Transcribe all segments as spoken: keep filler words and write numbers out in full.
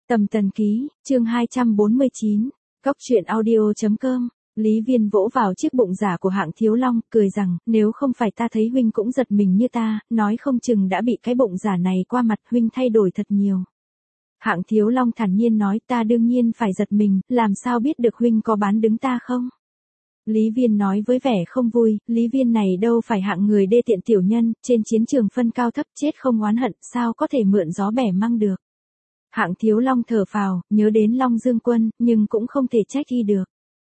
Tầm Tần Ký, chương hai trăm bốn mươi chín, Cóc truyện audio chấm com. Lý Viên vỗ vào chiếc bụng giả của Hạng Thiếu Long, cười rằng, nếu không phải ta thấy huynh cũng giật mình như ta, nói không chừng đã bị cái bụng giả này qua mặt huynh thay đổi thật nhiều. Hạng Thiếu Long thản nhiên nói, ta đương nhiên phải giật mình, làm sao biết được huynh có bán đứng ta không? Lý Viên nói với vẻ không vui, Lý Viên này đâu phải hạng người đê tiện tiểu nhân, trên chiến trường phân cao thấp chết không oán hận, sao có thể mượn gió bẻ măng được. Hạng Thiếu Long thở phào, nhớ đến Long Dương Quân, nhưng cũng không thể trách y được.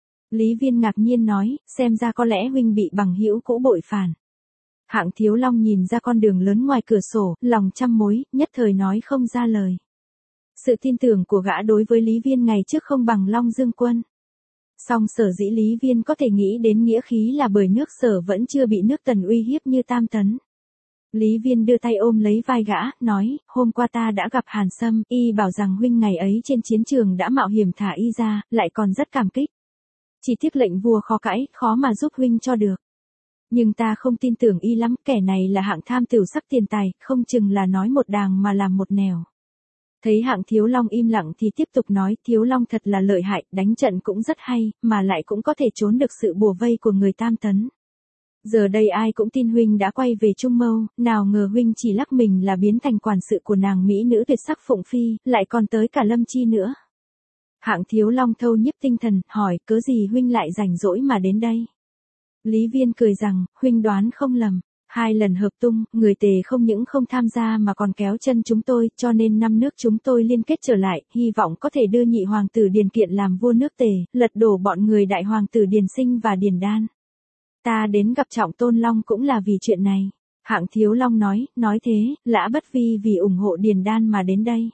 Lý Viên ngạc nhiên nói, xem ra có lẽ huynh bị bằng hữu cũ bội phản. Hạng Thiếu Long nhìn ra con đường lớn ngoài cửa sổ, lòng trăm mối, nhất thời nói không ra lời. Sự tin tưởng của gã đối với Lý Viên ngày trước không bằng Long Dương Quân. Song sở dĩ Lý Viên có thể nghĩ đến nghĩa khí là bởi nước Sở vẫn chưa bị nước Tần uy hiếp như Tam Tấn. Lý Viên đưa tay ôm lấy vai gã, nói, hôm qua ta đã gặp Hàn Sâm, y bảo rằng huynh ngày ấy trên chiến trường đã mạo hiểm thả y ra, lại còn rất cảm kích. Chỉ tiếc lệnh vua khó cãi, khó mà giúp huynh cho được. Nhưng ta không tin tưởng y lắm, kẻ này là hạng tham tửu sắc tiền tài, không chừng là nói một đàng mà làm một nẻo. Thấy Hạng Thiếu Long im lặng thì tiếp tục nói, Thiếu Long thật là lợi hại, đánh trận cũng rất hay, mà lại cũng có thể trốn được sự bùa vây của người Tam Tấn. Giờ đây ai cũng tin huynh đã quay về Trung Mâu, nào ngờ huynh chỉ lắc mình là biến thành quản sự của nàng mỹ nữ tuyệt sắc Phụng Phi, lại còn tới cả Lâm Chi nữa. Hạng Thiếu Long thâu nhiếp tinh thần, hỏi, cớ gì huynh lại rảnh rỗi mà đến đây? Lý Viên cười rằng, huynh đoán không lầm. Hai lần hợp tung, người Tề không những không tham gia mà còn kéo chân chúng tôi, cho nên năm nước chúng tôi liên kết trở lại, hy vọng có thể đưa nhị hoàng tử Điền Kiện làm vua nước Tề, lật đổ bọn người đại hoàng tử Điền Sinh và Điền Đan. Ta đến gặp Trọng Tôn Long cũng là vì chuyện này. Hạng Thiếu Long nói, nói thế, Lã Bất Vi vì ủng hộ Điền Đan mà đến đây.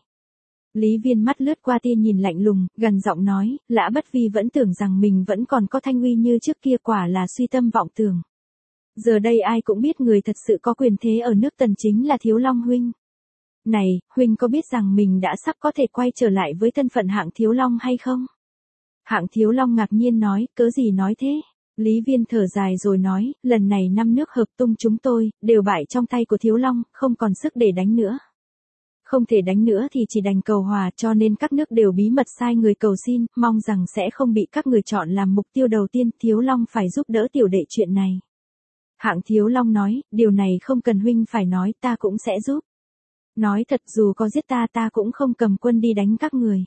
Lý Viên mắt lướt qua tia nhìn lạnh lùng, gần giọng nói, Lã Bất Vi vẫn tưởng rằng mình vẫn còn có thanh uy như trước kia, quả là suy tâm vọng tưởng. Giờ đây ai cũng biết người thật sự có quyền thế ở nước Tần chính là Thiếu Long huynh. Này, huynh có biết rằng mình đã sắp có thể quay trở lại với thân phận Hạng Thiếu Long hay không? Hạng Thiếu Long ngạc nhiên nói, cớ gì nói thế? Lý Viên thở dài rồi nói, lần này năm nước hợp tung chúng tôi, đều bại trong tay của Thiếu Long, không còn sức để đánh nữa. Không thể đánh nữa thì chỉ đành cầu hòa, cho nên các nước đều bí mật sai người cầu xin, mong rằng sẽ không bị các người chọn làm mục tiêu đầu tiên, Thiếu Long phải giúp đỡ tiểu đệ chuyện này. Hạng Thiếu Long nói, điều này không cần huynh phải nói, ta cũng sẽ giúp. Nói thật, dù có giết ta ta cũng không cầm quân đi đánh các người.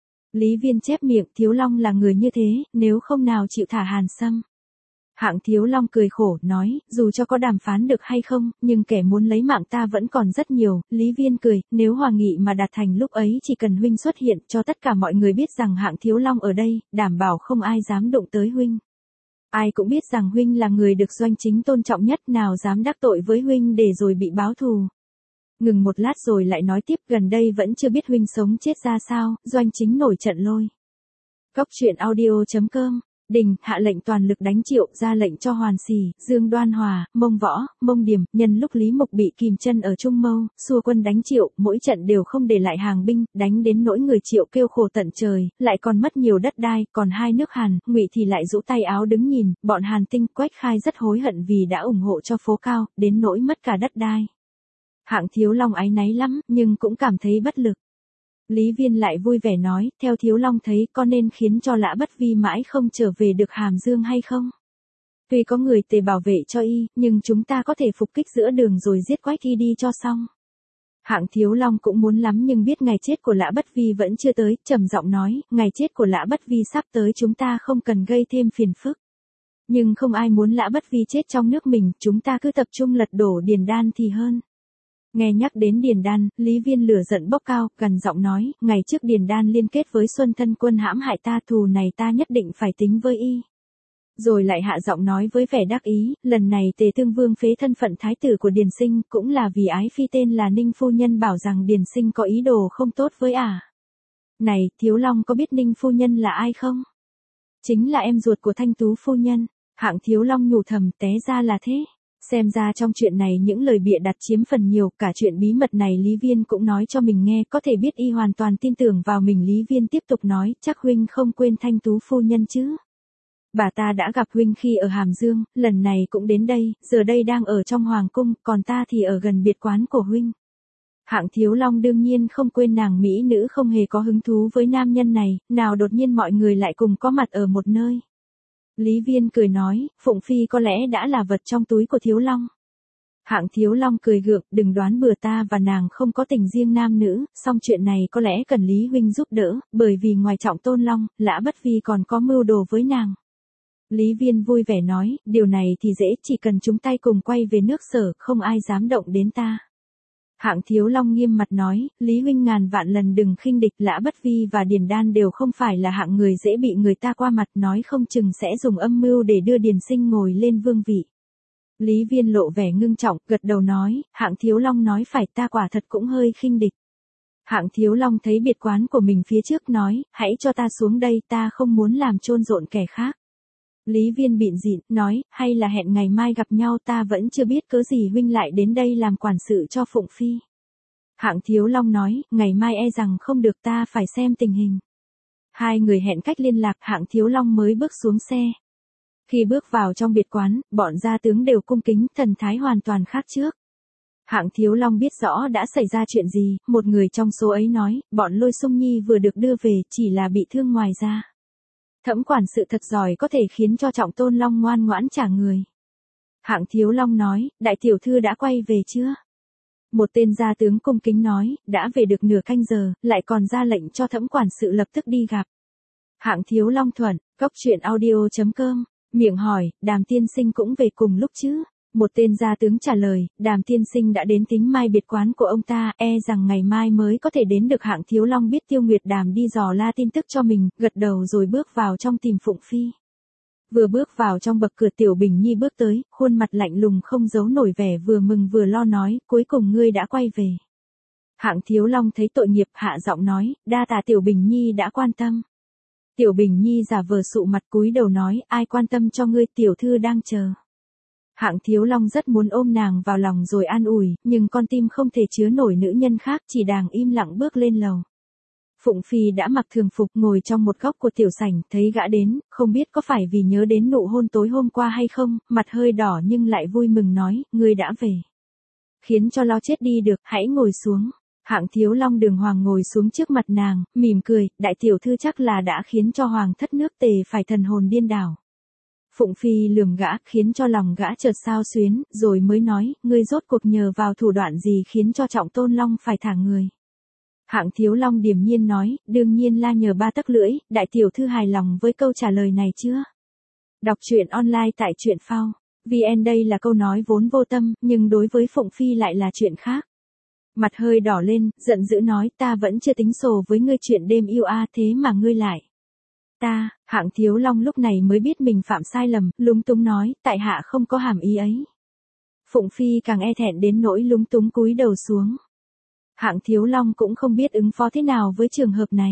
Lý Viên chép miệng, Thiếu Long là người như thế, nếu không nào chịu thả Hàn Sâm. Hạng Thiếu Long cười khổ, nói, dù cho có đàm phán được hay không, nhưng kẻ muốn lấy mạng ta vẫn còn rất nhiều. Lý Viên cười, nếu hòa nghị mà đạt thành lúc ấy chỉ cần huynh xuất hiện cho tất cả mọi người biết rằng Hạng Thiếu Long ở đây, đảm bảo không ai dám đụng tới huynh. Ai cũng biết rằng huynh là người được Doanh Chính tôn trọng nhất, nào dám đắc tội với huynh để rồi bị báo thù. Ngừng một lát rồi lại nói tiếp, gần đây vẫn chưa biết huynh sống chết ra sao, Doanh Chính nổi trận lôi. Cóc truyện audio chấm com. Đình hạ lệnh toàn lực đánh Triệu, ra lệnh cho Hoàn Xì, Dương Đoan Hòa, Mông Võ, Mông Điểm, nhân lúc Lý Mục bị kìm chân ở Trung Mâu, xua quân đánh Triệu, mỗi trận đều không để lại hàng binh, đánh đến nỗi người Triệu kêu khổ tận trời, lại còn mất nhiều đất đai, còn hai nước Hàn, Ngụy thì lại rũ tay áo đứng nhìn, bọn Hàn Tinh, Quách Khai rất hối hận vì đã ủng hộ cho Phố Cao, đến nỗi mất cả đất đai. Hạng Thiếu Long áy náy lắm, nhưng cũng cảm thấy bất lực. Lý Viên lại vui vẻ nói, theo Thiếu Long thấy có nên khiến cho Lã Bất Vi mãi không trở về được Hàm Dương hay không? Tuy có người Tề bảo vệ cho y, nhưng chúng ta có thể phục kích giữa đường rồi giết Quách y đi cho xong. Hạng Thiếu Long cũng muốn lắm nhưng biết ngày chết của Lã Bất Vi vẫn chưa tới, trầm giọng nói, ngày chết của Lã Bất Vi sắp tới, chúng ta không cần gây thêm phiền phức. Nhưng không ai muốn Lã Bất Vi chết trong nước mình, chúng ta cứ tập trung lật đổ Điền Đan thì hơn. Nghe nhắc đến Điền Đan, Lý Viên lửa giận bốc cao, gần giọng nói, ngày trước Điền Đan liên kết với Xuân Thân Quân hãm hại ta, thù này ta nhất định phải tính với y. Rồi lại hạ giọng nói với vẻ đắc ý, lần này Tề Tương Vương phế thân phận thái tử của Điền Sinh, cũng là vì ái phi tên là Ninh Phu Nhân bảo rằng Điền Sinh có ý đồ không tốt với ả. À. Này, Thiếu Long có biết Ninh Phu Nhân là ai không? Chính là em ruột của Thanh Tú Phu Nhân. Hạng Thiếu Long nhủ thầm, té ra là thế. Xem ra trong chuyện này những lời bịa đặt chiếm phần nhiều, cả chuyện bí mật này Lý Viên cũng nói cho mình nghe, có thể biết y hoàn toàn tin tưởng vào mình. Lý Viên tiếp tục nói, chắc huynh không quên Thanh Tú Phu Nhân chứ. Bà ta đã gặp huynh khi ở Hàm Dương, lần này cũng đến đây, giờ đây đang ở trong Hoàng Cung, còn ta thì ở gần biệt quán của huynh. Hạng Thiếu Long đương nhiên không quên nàng mỹ nữ không hề có hứng thú với nam nhân này, nào đột nhiên mọi người lại cùng có mặt ở một nơi. Lý Viên cười nói, Phụng Phi có lẽ đã là vật trong túi của Thiếu Long. Hạng Thiếu Long cười gượng, đừng đoán bừa, ta và nàng không có tình riêng nam nữ, song chuyện này có lẽ cần Lý huynh giúp đỡ, bởi vì ngoài Trọng Tôn Long, Lã Bất Vi còn có mưu đồ với nàng. Lý Viên vui vẻ nói, điều này thì dễ, chỉ cần chúng tay cùng quay về nước Sở, không ai dám động đến ta. Hạng Thiếu Long nghiêm mặt nói, Lý huynh ngàn vạn lần đừng khinh địch, Lã Bất Vi và Điền Đan đều không phải là hạng người dễ bị người ta qua mặt, nói không chừng sẽ dùng âm mưu để đưa Điền Sinh ngồi lên vương vị. Lý Viên lộ vẻ ngưng trọng, gật đầu nói, Hạng Thiếu Long nói phải, ta quả thật cũng hơi khinh địch. Hạng Thiếu Long thấy biệt quán của mình phía trước nói, hãy cho ta xuống đây, ta không muốn làm chôn rộn kẻ khác. Lý Viên bịn dịn, nói, hay là hẹn ngày mai gặp nhau, ta vẫn chưa biết cớ gì huynh lại đến đây làm quản sự cho Phụng Phi. Hạng Thiếu Long nói, ngày mai e rằng không được, ta phải xem tình hình. Hai người hẹn cách liên lạc, Hạng Thiếu Long mới bước xuống xe. Khi bước vào trong biệt quán, bọn gia tướng đều cung kính, thần thái hoàn toàn khác trước. Hạng Thiếu Long biết rõ đã xảy ra chuyện gì, một người trong số ấy nói, bọn Lôi Sung Nhi vừa được đưa về, chỉ là bị thương ngoài da. Thẩm quản sự thật giỏi, có thể khiến cho Trọng Tôn Long ngoan ngoãn trả người. Hạng Thiếu Long nói, đại tiểu thư đã quay về chưa? Một tên gia tướng cung kính nói, đã về được nửa canh giờ, lại còn ra lệnh cho thẩm quản sự lập tức đi gặp. Hạng Thiếu Long thuận, cốc truyện audio chấm com, miệng hỏi, Đàm tiên sinh cũng về cùng lúc chứ? Một tên gia tướng trả lời, Đàm tiên sinh đã đến Thính Mai biệt quán của ông ta, e rằng ngày mai mới có thể đến được. Hạng Thiếu Long biết Tiêu Nguyệt Đàm đi dò la tin tức cho mình, gật đầu rồi bước vào trong tìm Phụng Phi. Vừa bước vào trong bậc cửa, Tiểu Bình Nhi bước tới, khuôn mặt lạnh lùng không giấu nổi vẻ vừa mừng vừa lo, nói, cuối cùng ngươi đã quay về. Hạng Thiếu Long thấy tội nghiệp, hạ giọng nói, đa tạ Tiểu Bình Nhi đã quan tâm. Tiểu Bình Nhi giả vờ sụ mặt cúi đầu nói, ai quan tâm cho ngươi, tiểu thư đang chờ. Hạng Thiếu Long rất muốn ôm nàng vào lòng rồi an ủi, nhưng con tim không thể chứa nổi nữ nhân khác, chỉ đàng im lặng bước lên lầu. Phụng Phi đã mặc thường phục ngồi trong một góc của tiểu sảnh, thấy gã đến, không biết có phải vì nhớ đến nụ hôn tối hôm qua hay không, mặt hơi đỏ nhưng lại vui mừng nói, ngươi đã về. Khiến cho lo chết đi được, hãy ngồi xuống. Hạng Thiếu Long đường hoàng ngồi xuống trước mặt nàng, mỉm cười, đại tiểu thư chắc là đã khiến cho hoàng thất nước Tề phải thần hồn điên đảo. Phụng Phi lườm gã, khiến cho lòng gã chợt xao xuyến, rồi mới nói, ngươi rốt cuộc nhờ vào thủ đoạn gì khiến cho Trọng Tôn Long phải thả người. Hạng Thiếu Long điềm nhiên nói, đương nhiên là nhờ ba tấc lưỡi, đại tiểu thư hài lòng với câu trả lời này chưa? Đọc truyện online tại truyện phao. vê en đây là câu nói vốn vô tâm, nhưng đối với Phụng Phi lại là chuyện khác. Mặt hơi đỏ lên, giận dữ nói, ta vẫn chưa tính sổ với ngươi chuyện đêm yêu a, thế mà ngươi lại. Ta, Hạng Thiếu Long lúc này mới biết mình phạm sai lầm, lúng túng nói, tại hạ không có hàm ý ấy. Phụng Phi càng e thẹn đến nỗi lúng túng cúi đầu xuống. Hạng Thiếu Long cũng không biết ứng phó thế nào với trường hợp này.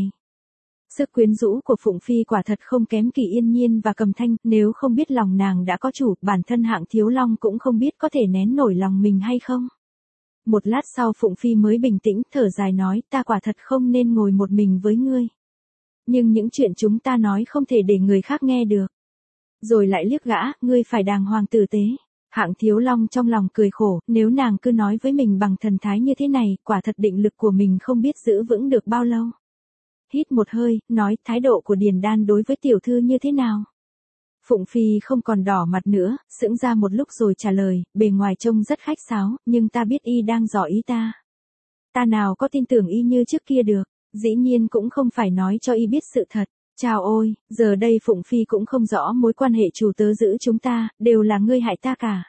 Sức quyến rũ của Phụng Phi quả thật không kém Kỳ Yên Nhiên và Cầm Thanh, nếu không biết lòng nàng đã có chủ, bản thân Hạng Thiếu Long cũng không biết có thể nén nổi lòng mình hay không. Một lát sau Phụng Phi mới bình tĩnh, thở dài nói, ta quả thật không nên ngồi một mình với ngươi. Nhưng những chuyện chúng ta nói không thể để người khác nghe được. Rồi lại liếc gã, ngươi phải đàng hoàng tử tế. Hạng Thiếu Long trong lòng cười khổ, nếu nàng cứ nói với mình bằng thần thái như thế này, quả thật định lực của mình không biết giữ vững được bao lâu. Hít một hơi, nói, thái độ của Điền Đan đối với tiểu thư như thế nào? Phụng Phi không còn đỏ mặt nữa, sững ra một lúc rồi trả lời, bề ngoài trông rất khách sáo, nhưng ta biết y đang dò ý ta. Ta nào có tin tưởng y như trước kia được, dĩ nhiên cũng không phải nói cho y biết sự thật. Chào ôi, giờ đây Phụng Phi cũng không rõ mối quan hệ chủ tớ giữ chúng ta, đều là ngươi hại ta cả.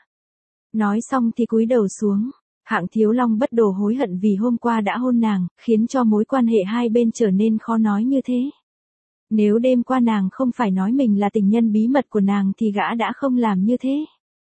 Nói xong thì cúi đầu xuống. Hạng Thiếu Long bất đồ hối hận vì hôm qua đã hôn nàng, khiến cho mối quan hệ hai bên trở nên khó nói như thế. Nếu đêm qua nàng không phải nói mình là tình nhân bí mật của nàng thì gã đã không làm như thế.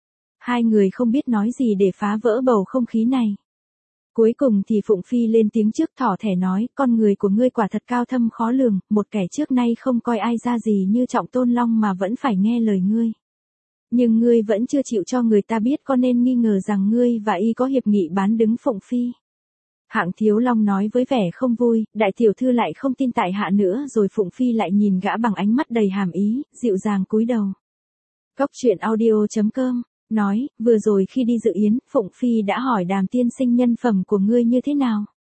Hai người không biết nói gì để phá vỡ bầu không khí này. Cuối cùng thì Phụng Phi lên tiếng trước, thỏ thẻ nói, con người của ngươi quả thật cao thâm khó lường, một kẻ trước nay không coi ai ra gì như Trọng Tôn Long mà vẫn phải nghe lời ngươi. Nhưng ngươi vẫn chưa chịu cho người ta biết, có nên nghi ngờ rằng ngươi và y có hiệp nghị bán đứng Phụng Phi. Hạng Thiếu Long nói với vẻ không vui, đại tiểu thư lại không tin tại hạ nữa, rồi Phụng Phi lại nhìn gã bằng ánh mắt đầy hàm ý, dịu dàng cúi đầu. Cốc truyện audio chấm com nói, vừa rồi khi đi dự yến, Phụng Phi đã hỏi Đàm tiên sinh nhân phẩm của ngươi như thế nào.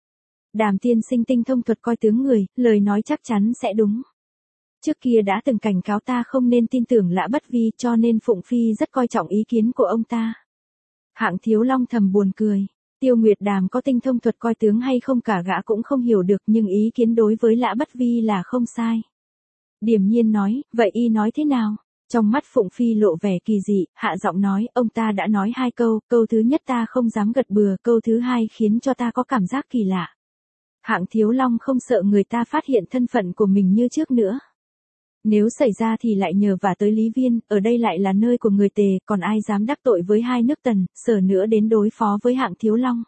Đàm tiên sinh tinh thông thuật coi tướng người, lời nói chắc chắn sẽ đúng. Trước kia đã từng cảnh cáo ta không nên tin tưởng Lã Bất Vi, cho nên Phụng Phi rất coi trọng ý kiến của ông ta. Hạng Thiếu Long thầm buồn cười. Tiêu Nguyệt Đàm có tinh thông thuật coi tướng hay không cả gã cũng không hiểu được, nhưng ý kiến đối với Lã Bất Vi là không sai. Điềm nhiên nói, vậy y nói thế nào? Trong mắt Phụng Phi lộ vẻ kỳ dị, hạ giọng nói, ông ta đã nói hai câu, câu thứ nhất ta không dám gật bừa, câu thứ hai khiến cho ta có cảm giác kỳ lạ. Hạng Thiếu Long không sợ người ta phát hiện thân phận của mình như trước nữa. Nếu xảy ra thì lại nhờ vả tới Lý Viên, ở đây lại là nơi của người Tề, còn ai dám đắc tội với hai nước Tần, Sở nữa đến đối phó với Hạng Thiếu Long.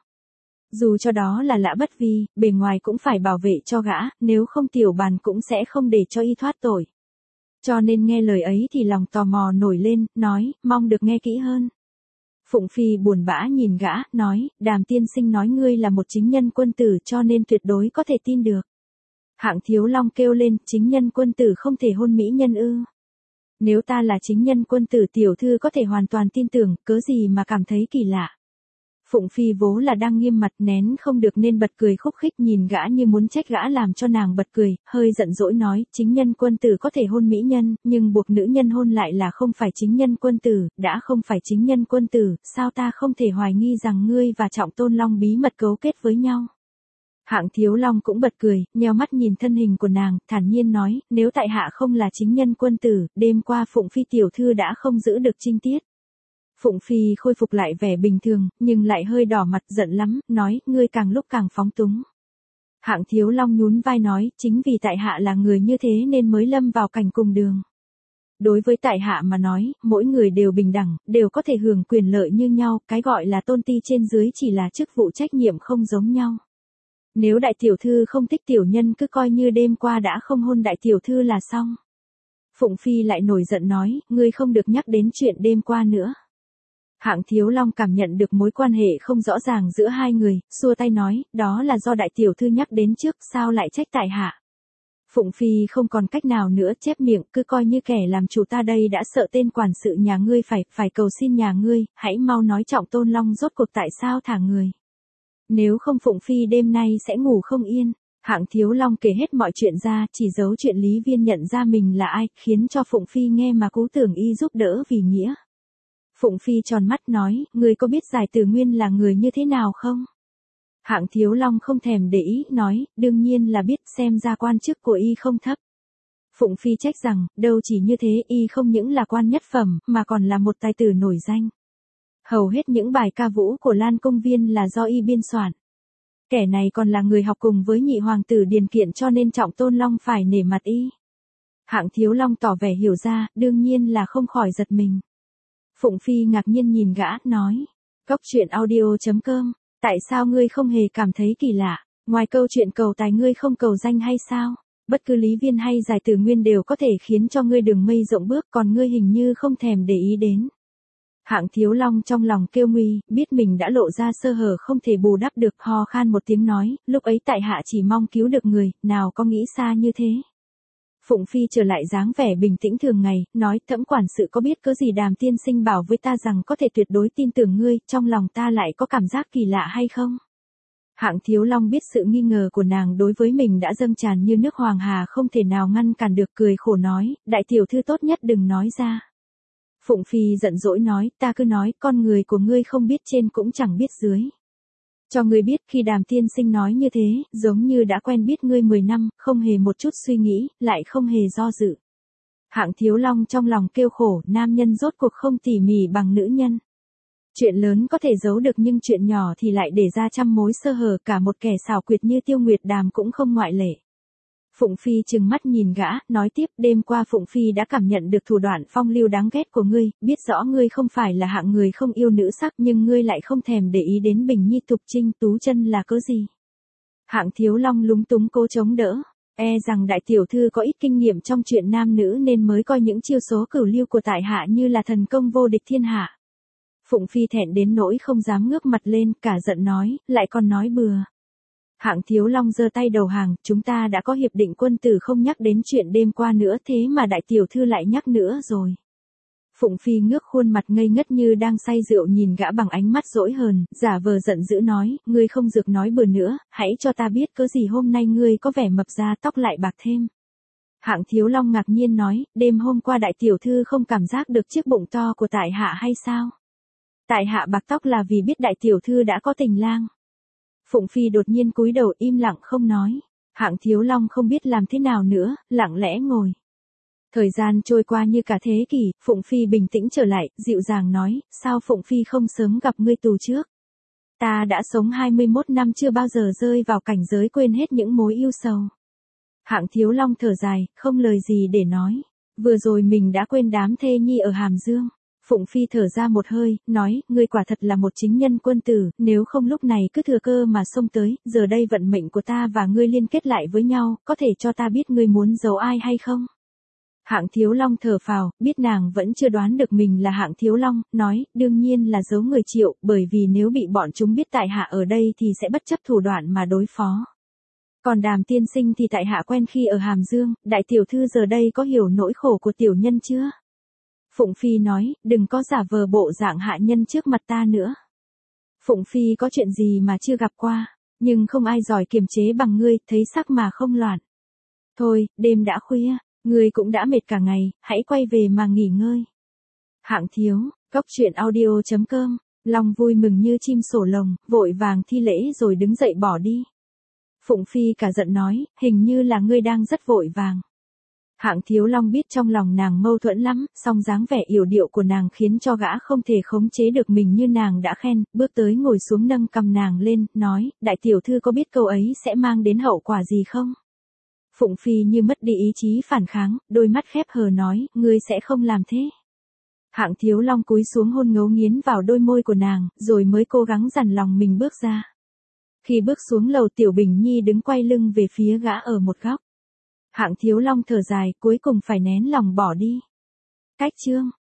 Dù cho đó là Lã Bất Vi, bề ngoài cũng phải bảo vệ cho gã, nếu không Tiểu Bàn cũng sẽ không để cho y thoát tội. Cho nên nghe lời ấy thì lòng tò mò nổi lên, nói, mong được nghe kỹ hơn. Phụng Phi buồn bã nhìn gã, nói, Đàm tiên sinh nói ngươi là một chính nhân quân tử cho nên tuyệt đối có thể tin được. Hạng Thiếu Long kêu lên, chính nhân quân tử không thể hôn mỹ nhân ư? Nếu ta là chính nhân quân tử tiểu thư có thể hoàn toàn tin tưởng, cớ gì mà cảm thấy kỳ lạ. Phụng Phi vốn là đang nghiêm mặt nén không được nên bật cười khúc khích nhìn gã như muốn trách gã làm cho nàng bật cười, hơi giận dỗi nói, chính nhân quân tử có thể hôn mỹ nhân, nhưng buộc nữ nhân hôn lại là không phải chính nhân quân tử, đã không phải chính nhân quân tử, sao ta không thể hoài nghi rằng ngươi và Trọng Tôn Long bí mật cấu kết với nhau. Hạng Thiếu Long cũng bật cười, nheo mắt nhìn thân hình của nàng, thản nhiên nói, nếu tại hạ không là chính nhân quân tử, đêm qua Phụng Phi tiểu thư đã không giữ được trinh tiết. Phụng Phi khôi phục lại vẻ bình thường, nhưng lại hơi đỏ mặt giận lắm, nói, ngươi càng lúc càng phóng túng. Hạng Thiếu Long nhún vai nói, chính vì tại hạ là người như thế nên mới lâm vào cảnh cùng đường. Đối với tại hạ mà nói, mỗi người đều bình đẳng, đều có thể hưởng quyền lợi như nhau, cái gọi là tôn ti trên dưới chỉ là chức vụ trách nhiệm không giống nhau. Nếu đại tiểu thư không thích tiểu nhân cứ coi như đêm qua đã không hôn đại tiểu thư là xong. Phụng Phi lại nổi giận nói, ngươi không được nhắc đến chuyện đêm qua nữa. Hạng Thiếu Long cảm nhận được mối quan hệ không rõ ràng giữa hai người, xua tay nói, đó là do đại tiểu thư nhắc đến trước, sao lại trách tại hạ. Phụng Phi không còn cách nào nữa, chép miệng, cứ coi như kẻ làm chủ ta đây đã sợ tên quản sự nhà ngươi phải, phải cầu xin nhà ngươi, hãy mau nói Trọng Tôn Long rốt cuộc tại sao thả người. Nếu không Phụng Phi đêm nay sẽ ngủ không yên. Hạng Thiếu Long kể hết mọi chuyện ra, chỉ giấu chuyện Lý Viên nhận ra mình là ai, khiến cho Phụng Phi nghe mà cố tưởng y giúp đỡ vì nghĩa. Phụng Phi tròn mắt nói, ngươi có biết Giải Tử Nguyên là người như thế nào không? Hạng Thiếu Long không thèm để ý, nói, đương nhiên là biết, xem ra quan chức của y không thấp. Phụng Phi trách rằng, đâu chỉ như thế, y không những là quan nhất phẩm, mà còn là một tài tử nổi danh. Hầu hết những bài ca vũ của Lan Công Viên là do y biên soạn. Kẻ này còn là người học cùng với nhị hoàng tử Điền Kiện cho nên Trọng Tôn Long phải nể mặt y. Hạng Thiếu Long tỏ vẻ hiểu ra, đương nhiên là không khỏi giật mình. Phụng Phi ngạc nhiên nhìn gã, nói, Cóc truyện audio chấm com, tại sao ngươi không hề cảm thấy kỳ lạ, ngoài câu chuyện cầu tài ngươi không cầu danh hay sao? Bất cứ Lý Viên hay Giải Tử Nguyên đều có thể khiến cho ngươi đường mây rộng bước, còn ngươi hình như không thèm để ý đến. Hạng Thiếu Long trong lòng kêu nguy, biết mình đã lộ ra sơ hở không thể bù đắp được, ho khan một tiếng nói, lúc ấy tại hạ chỉ mong cứu được người, nào có nghĩ xa như thế. Phụng Phi trở lại dáng vẻ bình tĩnh thường ngày, nói, thẫm quản sự có biết cớ gì Đàm tiên sinh bảo với ta rằng có thể tuyệt đối tin tưởng ngươi, trong lòng ta lại có cảm giác kỳ lạ hay không? Hạng Thiếu Long biết sự nghi ngờ của nàng đối với mình đã dâng tràn như nước Hoàng Hà không thể nào ngăn cản được, cười khổ nói, đại tiểu thư tốt nhất đừng nói ra. Phụng Phi giận dỗi nói, ta cứ nói, con người của ngươi không biết trên cũng chẳng biết dưới. Cho ngươi biết khi Đàm tiên sinh nói như thế, giống như đã quen biết ngươi mười năm, không hề một chút suy nghĩ, lại không hề do dự. Hạng Thiếu Long trong lòng kêu khổ, nam nhân rốt cuộc không tỉ mỉ bằng nữ nhân. Chuyện lớn có thể giấu được nhưng chuyện nhỏ thì lại để ra trăm mối sơ hở, cả một kẻ xảo quyệt như Tiêu Nguyệt Đàm cũng không ngoại lệ. Phụng Phi trừng mắt nhìn gã, nói tiếp, đêm qua Phụng Phi đã cảm nhận được thủ đoạn phong lưu đáng ghét của ngươi, biết rõ ngươi không phải là hạng người không yêu nữ sắc nhưng ngươi lại không thèm để ý đến Bình Nhi Tục Trinh Tú Chân là cớ gì. Hạng Thiếu Long lúng túng cố chống đỡ, e rằng đại tiểu thư có ít kinh nghiệm trong chuyện nam nữ nên mới coi những chiêu số cửu lưu của tại hạ như là thần công vô địch thiên hạ. Phụng Phi thẹn đến nỗi không dám ngước mặt lên, cả giận nói, lại còn nói bừa. Hạng Thiếu Long giơ tay đầu hàng, chúng ta đã có hiệp định quân tử không nhắc đến chuyện đêm qua nữa thế mà đại tiểu thư lại nhắc nữa rồi. Phụng Phi ngước khuôn mặt ngây ngất như đang say rượu nhìn gã bằng ánh mắt dỗi hờn, giả vờ giận dữ nói, ngươi không được nói bừa nữa, hãy cho ta biết cớ gì hôm nay ngươi có vẻ mập ra tóc lại bạc thêm. Hạng Thiếu Long ngạc nhiên nói, đêm hôm qua đại tiểu thư không cảm giác được chiếc bụng to của tại hạ hay sao? Tại hạ bạc tóc là vì biết đại tiểu thư đã có tình lang. Phụng Phi đột nhiên cúi đầu im lặng không nói. Hạng Thiếu Long không biết làm thế nào nữa, lặng lẽ ngồi. Thời gian trôi qua như cả thế kỷ, Phụng Phi bình tĩnh trở lại, dịu dàng nói, sao Phụng Phi không sớm gặp ngươi tù trước? Ta đã sống hai mươi mốt năm chưa bao giờ rơi vào cảnh giới quên hết những mối yêu sầu. Hạng Thiếu Long thở dài, không lời gì để nói. Vừa rồi mình đã quên đám thê nhi ở Hàm Dương. Phụng Phi thở ra một hơi, nói, ngươi quả thật là một chính nhân quân tử, nếu không lúc này cứ thừa cơ mà xông tới, giờ đây vận mệnh của ta và ngươi liên kết lại với nhau, có thể cho ta biết ngươi muốn giấu ai hay không? Hạng Thiếu Long thở phào, biết nàng vẫn chưa đoán được mình là Hạng Thiếu Long, nói, đương nhiên là giấu người Triệu, bởi vì nếu bị bọn chúng biết tại hạ ở đây thì sẽ bất chấp thủ đoạn mà đối phó. Còn Đàm tiên sinh thì tại hạ quen khi ở Hàm Dương, đại tiểu thư giờ đây có hiểu nỗi khổ của tiểu nhân chưa? Phụng Phi nói, đừng có giả vờ bộ dạng hạ nhân trước mặt ta nữa. Phụng Phi có chuyện gì mà chưa gặp qua, nhưng không ai giỏi kiềm chế bằng ngươi, thấy sắc mà không loạn. Thôi, đêm đã khuya, ngươi cũng đã mệt cả ngày, hãy quay về mà nghỉ ngơi. Hạng Thiếu, Cốc truyện audio chấm com, Long vui mừng như chim sổ lồng, vội vàng thi lễ rồi đứng dậy bỏ đi. Phụng Phi cả giận nói, hình như là ngươi đang rất vội vàng. Hạng Thiếu Long biết trong lòng nàng mâu thuẫn lắm, song dáng vẻ yểu điệu của nàng khiến cho gã không thể khống chế được mình như nàng đã khen, bước tới ngồi xuống nâng cầm nàng lên, nói, đại tiểu thư có biết câu ấy sẽ mang đến hậu quả gì không? Phụng Phi như mất đi ý chí phản kháng, đôi mắt khép hờ nói, ngươi sẽ không làm thế. Hạng Thiếu Long cúi xuống hôn ngấu nghiến vào đôi môi của nàng, rồi mới cố gắng dằn lòng mình bước ra. Khi bước xuống lầu Tiểu Bình Nhi đứng quay lưng về phía gã ở một góc. Hạng Thiếu Long thở dài, cuối cùng phải nén lòng bỏ đi. Cách chương